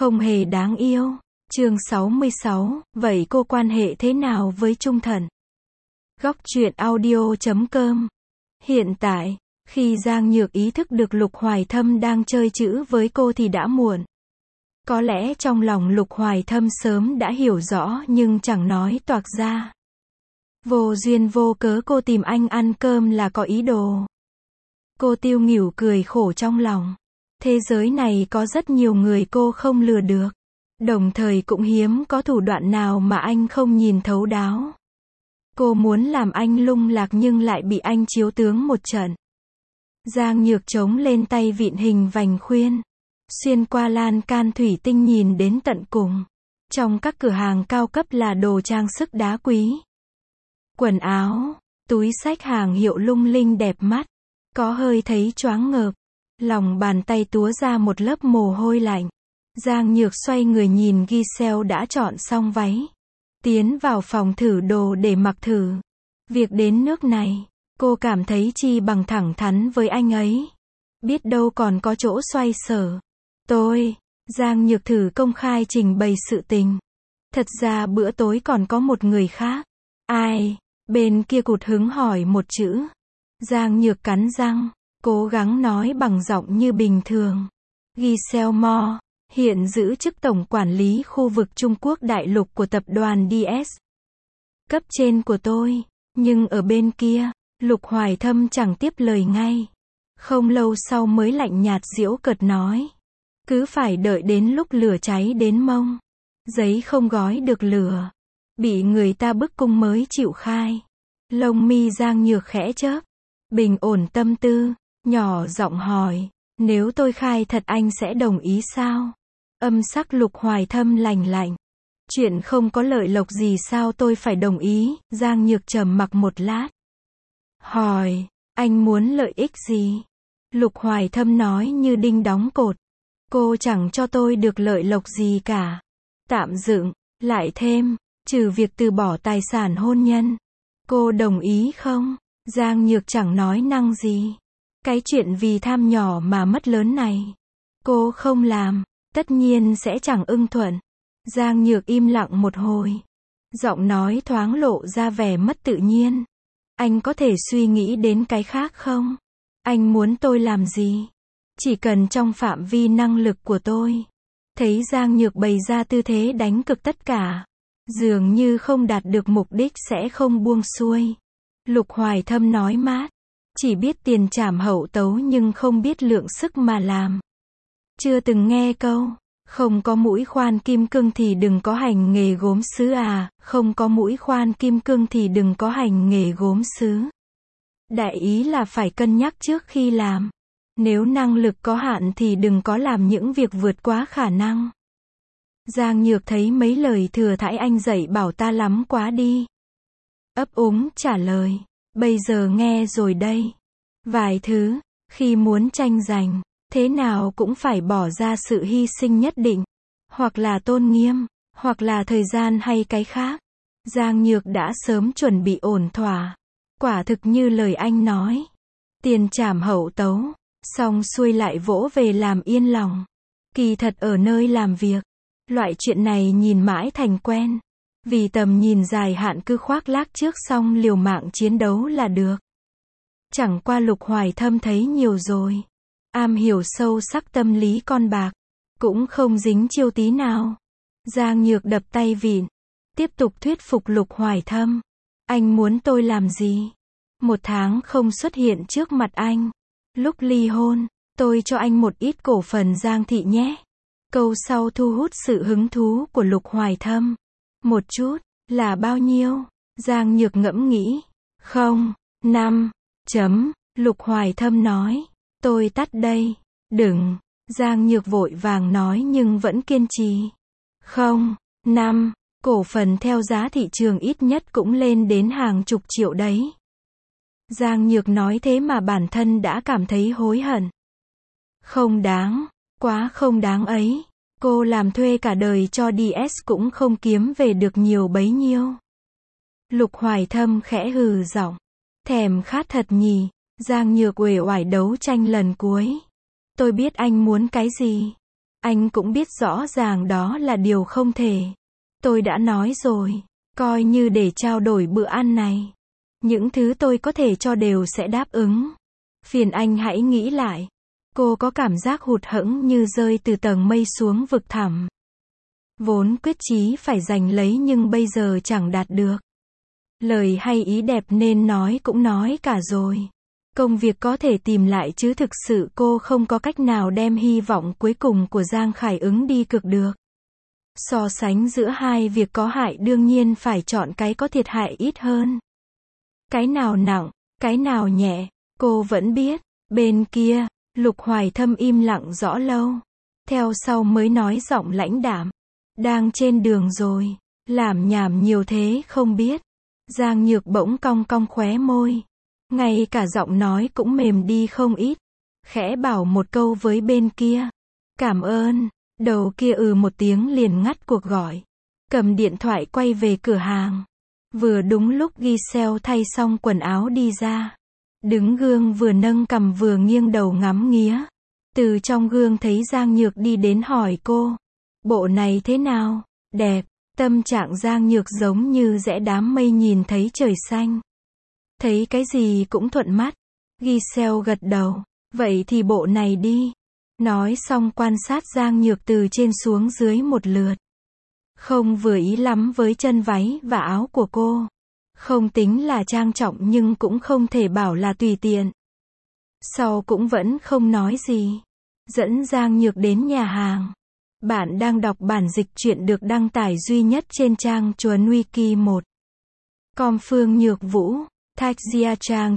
Không hề đáng yêu. Chương 66, vậy cô quan hệ thế nào với Trung Thận? Góc truyện audio.com. Hiện tại, khi Giang Nhược ý thức được Lục Hoài Thâm đang chơi chữ với cô thì đã muộn. Có lẽ trong lòng Lục Hoài Thâm sớm đã hiểu rõ nhưng chẳng nói toạc ra. Vô duyên vô cớ cô tìm anh ăn cơm là có ý đồ. Cô tiêu nghỉu cười khổ trong lòng. Thế giới này có rất nhiều người cô không lừa được. Đồng thời cũng hiếm có thủ đoạn nào mà anh không nhìn thấu đáo. Cô muốn làm anh lung lạc nhưng lại bị anh chiếu tướng một trận. Giang Nhược chống lên tay vịn hình vành khuyên. Xuyên qua lan can thủy tinh nhìn đến tận cùng. Trong các cửa hàng cao cấp là đồ trang sức đá quý. Quần áo, túi xách hàng hiệu lung linh đẹp mắt. Có hơi thấy choáng ngợp. Lòng bàn tay túa ra một lớp mồ hôi lạnh. Giang Nhược xoay người nhìn Giselle đã chọn xong váy. Tiến vào phòng thử đồ để mặc thử. Việc đến nước này, cô cảm thấy chi bằng thẳng thắn với anh ấy. Biết đâu còn có chỗ xoay sở. Giang Nhược thử công khai trình bày sự tình. Thật ra bữa tối còn có một người khác. Ai? Bên kia cụt hứng hỏi một chữ. Giang Nhược cắn răng, cố gắng nói bằng giọng như bình thường. Giselle Mo, hiện giữ chức tổng quản lý khu vực Trung Quốc đại lục của tập đoàn DS. Cấp trên của tôi. Nhưng ở bên kia, Lục Hoài Thâm chẳng tiếp lời ngay. Không lâu sau mới lạnh nhạt giễu cợt nói. Cứ phải đợi đến lúc lửa cháy đến mông. Giấy không gói được lửa. Bị người ta bức cung mới chịu khai. Lông mi Giang Nhược khẽ chớp. Bình ổn tâm tư, nhỏ giọng hỏi. Nếu tôi khai thật anh sẽ đồng ý sao? Âm sắc Lục Hoài Thâm lành lạnh. Chuyện không có lợi lộc gì sao tôi phải đồng ý? Giang Nhược trầm mặc một lát. Hỏi, anh muốn lợi ích gì? Lục Hoài Thâm nói như đinh đóng cột. Cô chẳng cho tôi được lợi lộc gì cả. Tạm dựng, lại thêm, trừ việc từ bỏ tài sản hôn nhân. Cô đồng ý không? Giang Nhược chẳng nói năng gì. Cái chuyện vì tham nhỏ mà mất lớn này. Cô không làm, tất nhiên sẽ chẳng ưng thuận. Giang Nhược im lặng một hồi. Giọng nói thoáng lộ ra vẻ mất tự nhiên. Anh có thể suy nghĩ đến cái khác không? Anh muốn tôi làm gì? Chỉ cần trong phạm vi năng lực của tôi. Thấy Giang Nhược bày ra tư thế đánh cực tất cả. Dường như không đạt được mục đích sẽ không buông xuôi. Lục Hoài Thâm nói mát. Chỉ biết tiền trảm hậu tấu nhưng không biết lượng sức mà làm. Chưa từng nghe câu. Không có mũi khoan kim cương thì đừng có hành nghề gốm sứ à. Không có mũi khoan kim cương thì đừng có hành nghề gốm sứ. Đại ý là phải cân nhắc trước khi làm. Nếu năng lực có hạn thì đừng có làm những việc vượt quá khả năng. Giang Nhược thấy mấy lời thừa thãi anh dạy bảo ta lắm quá đi. Ấp úng trả lời. Bây giờ nghe rồi đây. Vài thứ, khi muốn tranh giành, thế nào cũng phải bỏ ra sự hy sinh nhất định. Hoặc là tôn nghiêm, hoặc là thời gian hay cái khác. Giang Nhược đã sớm chuẩn bị ổn thỏa. Quả thực như lời anh nói. Tiền trảm hậu tấu. Xong xuôi lại vỗ về làm yên lòng. Kỳ thật ở nơi làm việc. Loại chuyện này nhìn mãi thành quen. Vì tầm nhìn dài hạn cứ khoác lác trước xong liều mạng chiến đấu là được. Chẳng qua Lục Hoài Thâm thấy nhiều rồi. Am hiểu sâu sắc tâm lý con bạc. Cũng không dính chiêu tí nào. Giang Nhược đập tay vịn. Tiếp tục thuyết phục Lục Hoài Thâm. Anh muốn tôi làm gì? 1 tháng không xuất hiện trước mặt anh. Lúc ly hôn, tôi cho anh một ít cổ phần Giang thị nhé. Câu sau thu hút sự hứng thú của Lục Hoài Thâm. Một chút, là bao nhiêu? Giang Nhược ngẫm nghĩ. Không, 5. Lục Hoài Thâm nói. Tôi tắt đây. Đừng. Giang Nhược vội vàng nói nhưng vẫn kiên trì. Không, 5. Cổ phần theo giá thị trường ít nhất cũng lên đến hàng chục triệu đấy. Giang Nhược nói thế mà bản thân đã cảm thấy hối hận. Không đáng, quá không đáng ấy. Cô làm thuê cả đời cho DS cũng không kiếm về được nhiều bấy nhiêu. Lục Hoài Thâm khẽ hừ giọng. Thèm khát thật nhỉ. Giang Nhược uể oải đấu tranh lần cuối. Tôi biết anh muốn cái gì. Anh cũng biết rõ ràng đó là điều không thể. Tôi đã nói rồi, coi như để trao đổi bữa ăn này. Những thứ tôi có thể cho đều sẽ đáp ứng. Phiền anh hãy nghĩ lại. Cô có cảm giác hụt hẫng như rơi từ tầng mây xuống vực thẳm. Vốn quyết chí phải giành lấy nhưng bây giờ chẳng đạt được. Lời hay ý đẹp nên nói cũng nói cả rồi. Công việc có thể tìm lại chứ thực sự cô không có cách nào đem hy vọng cuối cùng của Giang Khải Ứng đi cược được. So sánh giữa hai việc có hại đương nhiên phải chọn cái có thiệt hại ít hơn. Cái nào nặng, cái nào nhẹ, cô vẫn biết. Bên kia, Lục Hoài Thâm im lặng rõ lâu. Theo sau mới nói giọng lãnh đạm. Đang trên đường rồi, lảm nhảm nhiều thế không biết. Giang Nhược bỗng cong cong khóe môi. Ngay cả giọng nói cũng mềm đi không ít. Khẽ bảo một câu với bên kia. Cảm ơn. Đầu kia một tiếng liền ngắt cuộc gọi. Cầm điện thoại quay về cửa hàng. Vừa đúng lúc Giselle thay xong quần áo đi ra. Đứng gương vừa nâng cằm vừa nghiêng đầu ngắm nghía. Từ trong gương thấy Giang Nhược đi đến hỏi cô. Bộ này thế nào? Đẹp. Tâm trạng Giang Nhược giống như rẽ đám mây nhìn thấy trời xanh. Thấy cái gì cũng thuận mắt. Giselle gật đầu. Vậy thì bộ này đi. Nói xong quan sát Giang Nhược từ trên xuống dưới một lượt. Không vừa ý lắm với chân váy và áo của cô. Không tính là trang trọng nhưng cũng không thể bảo là tùy tiện. Sau cũng vẫn không nói gì. Dẫn Giang Nhược đến nhà hàng. Bạn đang đọc bản dịch truyện được đăng tải duy nhất trên trang Chuồn Wiki 1. Com Phương Nhược Vũ, Thạch Gia trang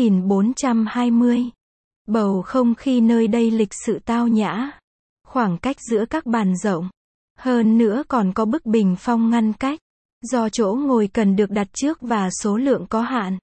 9420. Bầu không khí nơi đây lịch sự tao nhã. Khoảng cách giữa các bàn rộng. Hơn nữa còn có bức bình phong ngăn cách. Do chỗ ngồi cần được đặt trước và số lượng có hạn.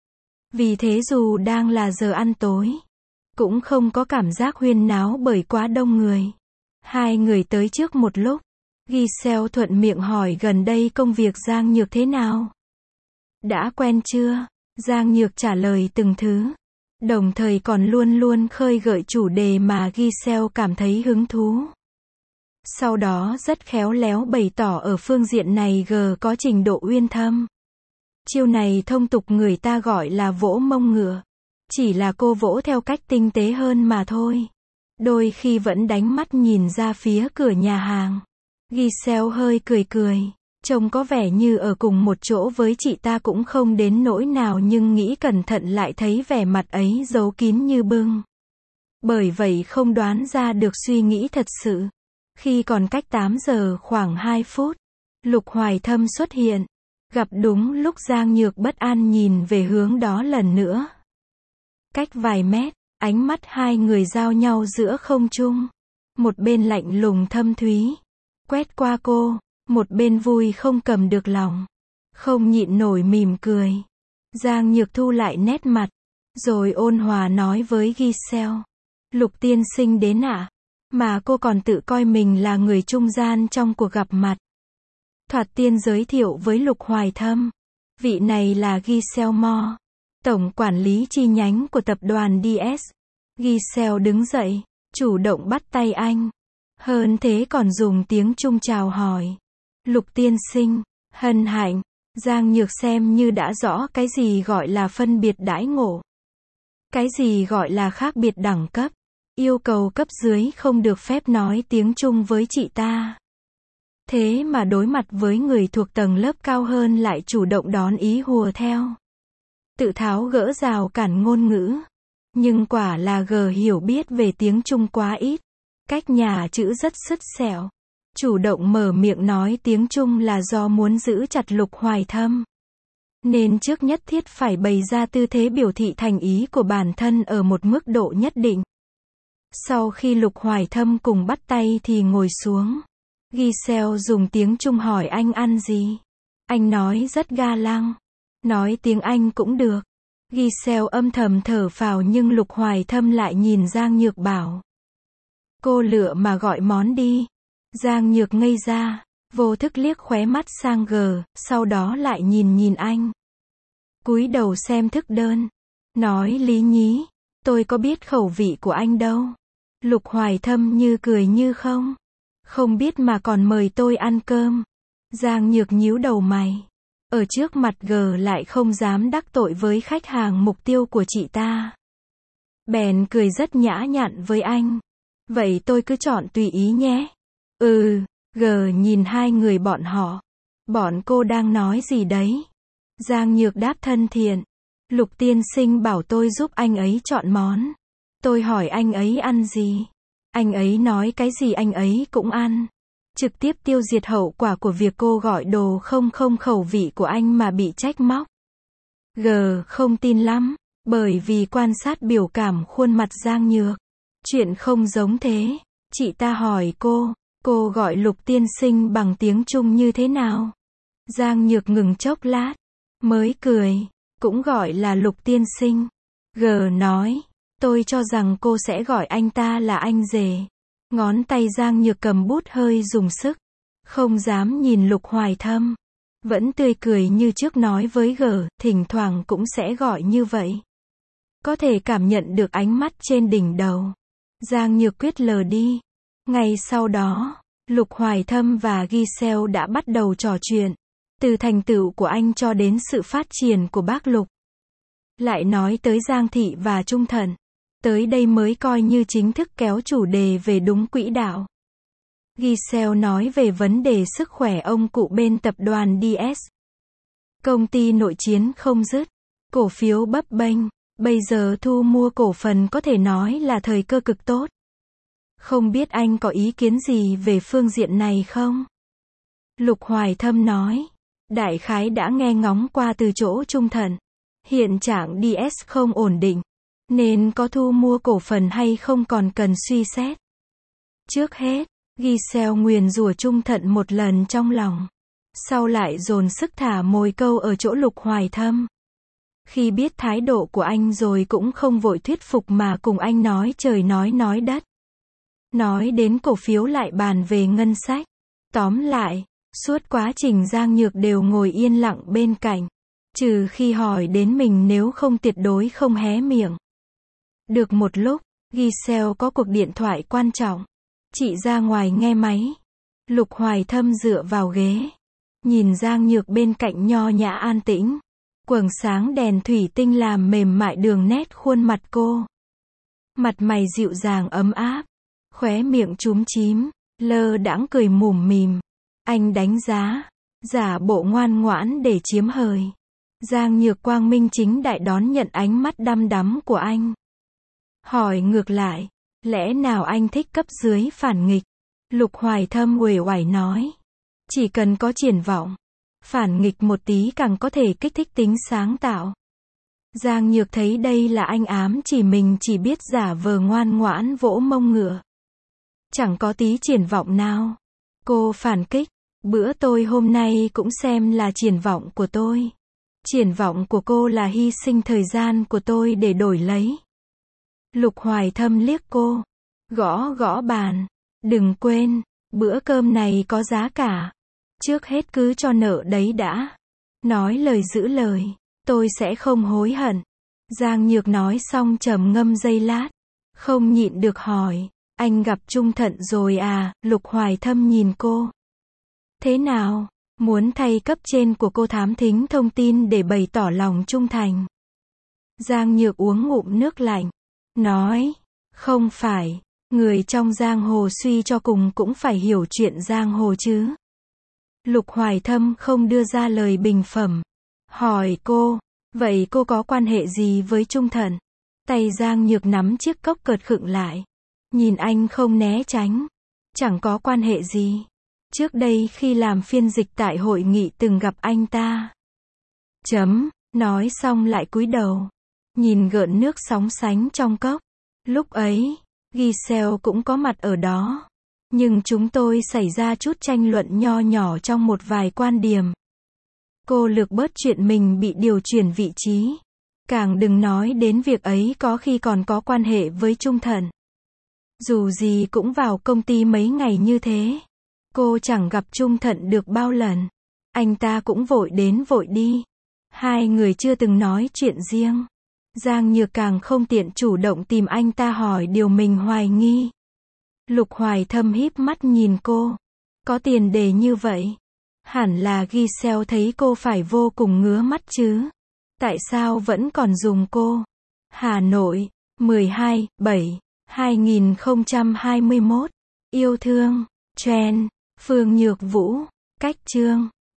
Vì thế dù đang là giờ ăn tối, cũng không có cảm giác huyên náo bởi quá đông người. Hai người tới trước một lúc. Giselle thuận miệng hỏi gần đây công việc Giang Nhược thế nào? Đã quen chưa? Giang Nhược trả lời từng thứ. Đồng thời còn luôn luôn khơi gợi chủ đề mà Giselle cảm thấy hứng thú. Sau đó rất khéo léo bày tỏ ở phương diện này có trình độ uyên thâm. Chiêu này thông tục người ta gọi là vỗ mông ngựa. Chỉ là cô vỗ theo cách tinh tế hơn mà thôi. Đôi khi vẫn đánh mắt nhìn ra phía cửa nhà hàng. Giselle hơi cười cười. Trông có vẻ như ở cùng một chỗ với chị ta cũng không đến nỗi nào nhưng nghĩ cẩn thận lại thấy vẻ mặt ấy giấu kín như bưng. Bởi vậy không đoán ra được suy nghĩ thật sự. Khi còn cách 8 giờ khoảng 2 phút, Lục Hoài Thâm xuất hiện. Gặp đúng lúc Giang Nhược bất an nhìn về hướng đó lần nữa. Cách vài mét, ánh mắt hai người giao nhau giữa không trung. Một bên lạnh lùng thâm thúy, quét qua cô, một bên vui không cầm được lòng. Không nhịn nổi mỉm cười. Giang Nhược thu lại nét mặt, rồi ôn hòa nói với Giselle. Lục tiên sinh đến ạ. Mà cô còn tự coi mình là người trung gian trong cuộc gặp mặt. Thoạt tiên giới thiệu với Lục Hoài Thâm. Vị này là Giselle Mo, tổng quản lý chi nhánh của tập đoàn DS. Giselle đứng dậy, chủ động bắt tay anh. Hơn thế còn dùng tiếng Trung chào hỏi. Lục tiên sinh, hân hạnh. Giang Nhược xem như đã rõ cái gì gọi là phân biệt đãi ngộ. Cái gì gọi là khác biệt đẳng cấp. Yêu cầu cấp dưới không được phép nói tiếng Trung với chị ta. Thế mà đối mặt với người thuộc tầng lớp cao hơn lại chủ động đón ý hùa theo. Tự tháo gỡ rào cản ngôn ngữ. Nhưng quả là hiểu biết về tiếng Trung quá ít. Cách nhà chữ rất sứt sẹo. Chủ động mở miệng nói tiếng Trung là do muốn giữ chặt Lục Hoài Thâm. Nên trước nhất thiết phải bày ra tư thế biểu thị thành ý của bản thân ở một mức độ nhất định. Sau khi Lục Hoài Thâm cùng bắt tay thì ngồi xuống. Giselle dùng tiếng Trung hỏi anh ăn gì. Anh nói rất ga lăng. Nói tiếng Anh cũng được. Giselle âm thầm thở phào nhưng Lục Hoài Thâm lại nhìn Giang Nhược bảo. Cô lựa mà gọi món đi. Giang Nhược ngây ra, vô thức liếc khóe mắt sang sau đó lại nhìn anh. Cúi đầu xem thức đơn. Nói lý nhí, tôi có biết khẩu vị của anh đâu. Lục Hoài Thâm như cười như không. Không biết mà còn mời tôi ăn cơm. Giang Nhược nhíu đầu mày. Ở trước mặt G lại không dám đắc tội với khách hàng mục tiêu của chị ta. Bèn cười rất nhã nhặn với anh. Vậy tôi cứ chọn tùy ý nhé. G nhìn hai người bọn họ. Bọn cô đang nói gì đấy? Giang Nhược đáp thân thiện. Lục tiên sinh bảo tôi giúp anh ấy chọn món. Tôi hỏi anh ấy ăn gì? Anh ấy nói cái gì anh ấy cũng ăn. Trực tiếp tiêu diệt hậu quả của việc cô gọi đồ không khẩu vị của anh mà bị trách móc. G không tin lắm, bởi vì quan sát biểu cảm khuôn mặt Giang Nhược. Chuyện không giống thế. Chị ta hỏi cô gọi Lục tiên sinh bằng tiếng Trung như thế nào? Giang Nhược ngừng chốc lát, mới cười, cũng gọi là Lục tiên sinh. G nói, tôi cho rằng cô sẽ gọi anh ta là anh rể. Ngón tay Giang Nhược cầm bút hơi dùng sức, không dám nhìn Lục Hoài Thâm. Vẫn tươi cười như trước nói với G, thỉnh thoảng cũng sẽ gọi như vậy. Có thể cảm nhận được ánh mắt trên đỉnh đầu. Giang Nhược quyết lờ đi. Ngay sau đó, Lục Hoài Thâm và Giselle đã bắt đầu trò chuyện. Từ thành tựu của anh cho đến sự phát triển của bác Lục. Lại nói tới Giang Thị và Trung Thận. Tới đây mới coi như chính thức kéo chủ đề về đúng quỹ đạo. Giselle nói về vấn đề sức khỏe ông cụ bên tập đoàn DS. Công ty nội chiến không dứt. Cổ phiếu bấp bênh. Bây giờ thu mua cổ phần có thể nói là thời cơ cực tốt. Không biết anh có ý kiến gì về phương diện này không? Lục Hoài Thâm nói. Đại khái đã nghe ngóng qua từ chỗ Trung Thận. Hiện trạng DS không ổn định. Nên có thu mua cổ phần hay không còn cần suy xét. Trước hết, Giselle nguyền rủa Trung Thận một lần trong lòng. Sau lại dồn sức thả mồi câu ở chỗ Lục Hoài Thâm. Khi biết thái độ của anh rồi cũng không vội thuyết phục mà cùng anh nói trời nói đất. Nói đến cổ phiếu lại bàn về ngân sách. Tóm lại, suốt quá trình Giang Nhược đều ngồi yên lặng bên cạnh. Trừ khi hỏi đến mình nếu không tuyệt đối không hé miệng. Được một lúc, Giselle có cuộc điện thoại quan trọng. Chị ra ngoài nghe máy. Lục Hoài Thâm dựa vào ghế. Nhìn Giang Nhược bên cạnh nho nhã an tĩnh. Quầng sáng đèn thủy tinh làm mềm mại đường nét khuôn mặt cô. Mặt mày dịu dàng ấm áp. Khóe miệng chúm chím, lơ đãng cười mủm mỉm. Anh đánh giá, giả bộ ngoan ngoãn để chiếm hời. Giang Nhược quang minh chính đại đón nhận ánh mắt đăm đắm của anh. Hỏi ngược lại, lẽ nào anh thích cấp dưới phản nghịch? Lục Hoài Thâm uể oải nói. Chỉ cần có triển vọng, phản nghịch một tí càng có thể kích thích tính sáng tạo. Giang Nhược thấy đây là anh ám chỉ mình chỉ biết giả vờ ngoan ngoãn vỗ mông ngựa. Chẳng có tí triển vọng nào. Cô phản kích, bữa tôi hôm nay cũng xem là triển vọng của tôi. Triển vọng của cô là hy sinh thời gian của tôi để đổi lấy. Lục Hoài Thâm liếc cô, gõ bàn. Đừng quên, bữa cơm này có giá cả. Trước hết cứ cho nợ đấy đã. Nói lời giữ lời, tôi sẽ không hối hận. Giang Nhược nói xong trầm ngâm giây lát. Không nhịn được hỏi, anh gặp Trung Thận rồi à? Lục Hoài Thâm nhìn cô. Thế nào? Muốn thay cấp trên của cô thám thính thông tin để bày tỏ lòng trung thành. Giang Nhược uống ngụm nước lạnh. Nói, không phải, người trong giang hồ suy cho cùng cũng phải hiểu chuyện giang hồ chứ. Lục Hoài Thâm không đưa ra lời bình phẩm. Hỏi cô, vậy cô có quan hệ gì với Trung Thận? Tay Giang Nhược nắm chiếc cốc cợt khựng lại. Nhìn anh không né tránh. Chẳng có quan hệ gì. Trước đây khi làm phiên dịch tại hội nghị từng gặp anh ta. Nói xong lại cúi đầu. Nhìn gợn nước sóng sánh trong cốc. Lúc ấy, Giselle cũng có mặt ở đó. Nhưng chúng tôi xảy ra chút tranh luận nho nhỏ trong một vài quan điểm. Cô lược bớt chuyện mình bị điều chuyển vị trí. Càng đừng nói đến việc ấy có khi còn có quan hệ với Trung Thận. Dù gì cũng vào công ty mấy ngày như thế. Cô chẳng gặp Trung Thận được bao lần. Anh ta cũng vội đến vội đi. Hai người chưa từng nói chuyện riêng. Giang Nhược càng không tiện chủ động tìm anh ta hỏi điều mình hoài nghi. Lục Hoài Thâm híp mắt nhìn cô. Có tiền đề như vậy. Hẳn là Giselle thấy cô phải vô cùng ngứa mắt chứ. Tại sao vẫn còn dùng cô? Hà Nội, 12/7/2021. Yêu thương, Trend, Phương Nhược Vũ, Cách Chương.